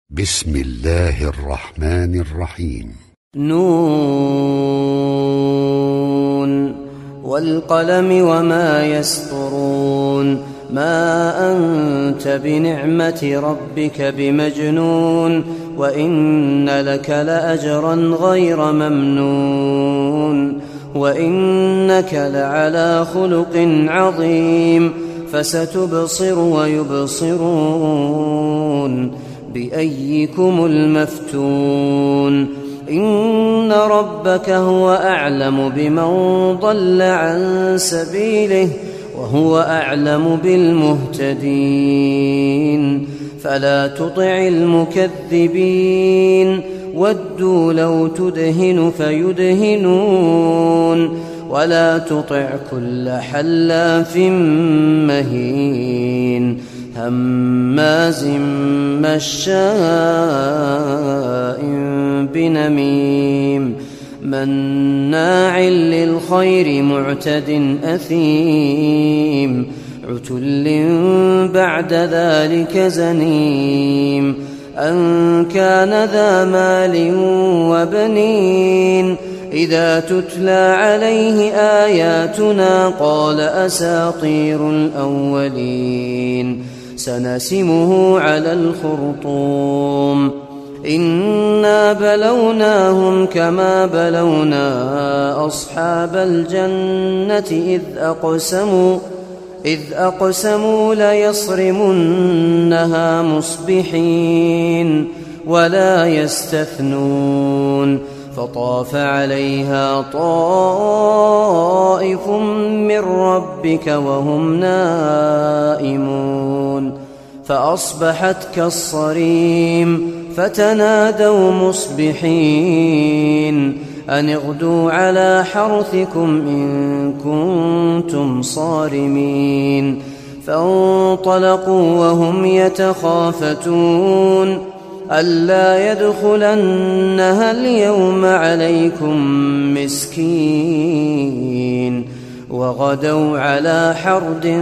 بسم الله الرحمن الرحيم. نون والقلم وما يسطرون. ما أنت بنعمة ربك بمجنون، وإن لك لأجرا غير ممنون، وإنك لعلى خلق عظيم. فستبصر ويبصرون بأيكم المفتون. إن ربك هو أعلم بمن ضل عن سبيله وهو أعلم بالمهتدين. فلا تطع المكذبين، ودوا لو تدهن فيدهنون. ولا تطع كل حلاف مهين هماز مشاء بنميم مناع للخير معتد أثيم عتل بعد ذلك زنيم. أن كان ذا مال وبنين، إذا تتلى عليه آياتنا قال أساطير الأولين. سنسمه على الخرطوم. إنا بلوناهم كما بلونا أصحاب الجنة إذ أقسموا ليصرمنها مصبحين ولا يستثنون. فطاف عليها طائف من ربك وهم نائمون، فأصبحت كالصريم. فتنادوا مصبحين أن اغدوا على حرثكم إن كنتم صارمين. فانطلقوا وهم يتخافتون ألا يدخلنها اليوم عليكم مسكين. وغدوا على حرد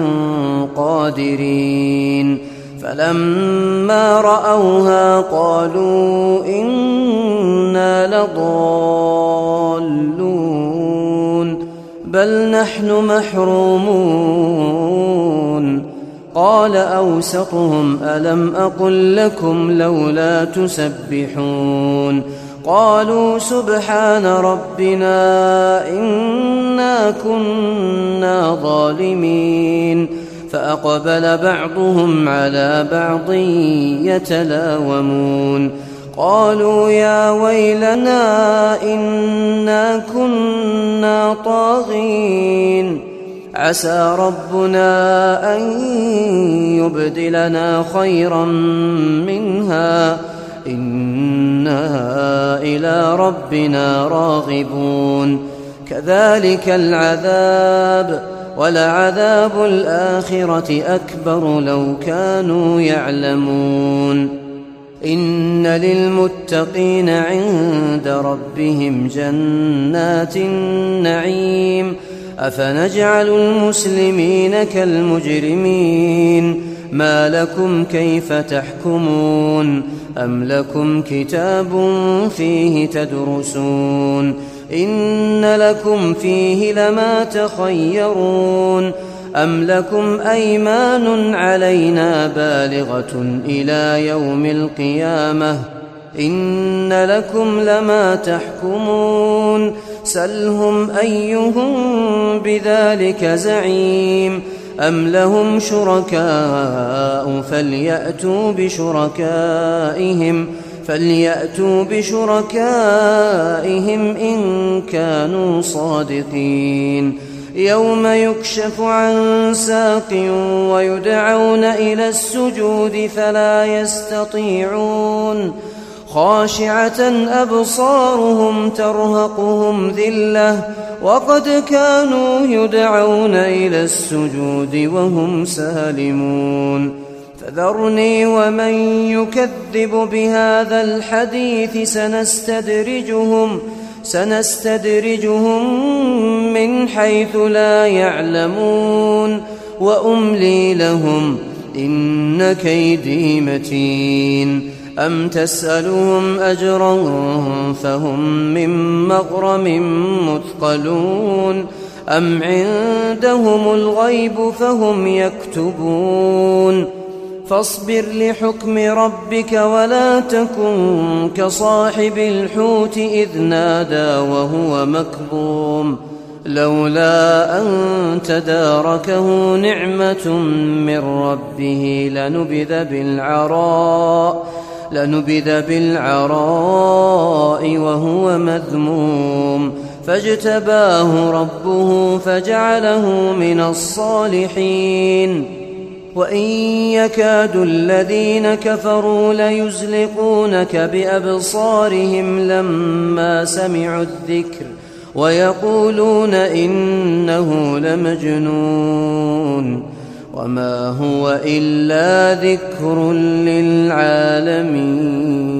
قادرين. فلما رأوها قالوا إنا لضالون بل نحن محرومون. قال أوسطهم ألم أقل لكم لولا تسبحون. قالوا سبحان ربنا إنا كنا ظالمين. فأقبل بعضهم على بعض يتلاومون. قالوا يا ويلنا إنا كنا طاغين. عسى ربنا أن يبدلنا خيرا منها إنا إلى ربنا راغبون. كذلك العذاب ولعذاب الآخرة أكبر لو كانوا يعلمون. إن للمتقين عند ربهم جنات النعيم. أفنجعل المسلمين كالمجرمين. ما لكم كيف تحكمون؟ أم لكم كتاب فيه تدرسون؟ إن لكم فيه لما تخيرون. أم لكم أيمان علينا بالغة إلى يوم القيامة. إن لكم لما تحكمون. سلهم أيهم بذلك زعيم. أم لهم شركاء فليأتوا بشركائهم إن كانوا صادقين. يوم يكشف عن ساق ويدعون إلى السجود فلا يستطيعون. خاشعة أبصارهم ترهقهم ذلة وقد كانوا يدعون إلى السجود وهم سالمون. فذرني ومن يكذب بهذا الحديث سنستدرجهم من حيث لا يعلمون وأملي لهم إن كيدي متين. أم تسألهم أجرا فهم من مغرم مثقلون أم عندهم الغيب فهم يكتبون فاصبر لحكم ربك ولا تكن كصاحب الحوت إذ نادى وهو مكظوم لولا أن تداركه نعمة من ربه لنبذ بالعراء وهو مذموم فاجتباه ربه فجعله من الصالحين وإن يكاد الذين كفروا ليزلقونك بأبصارهم لما سمعوا الذكر ويقولون إنه لمجنون وما هو إلا ذكر للعالمين.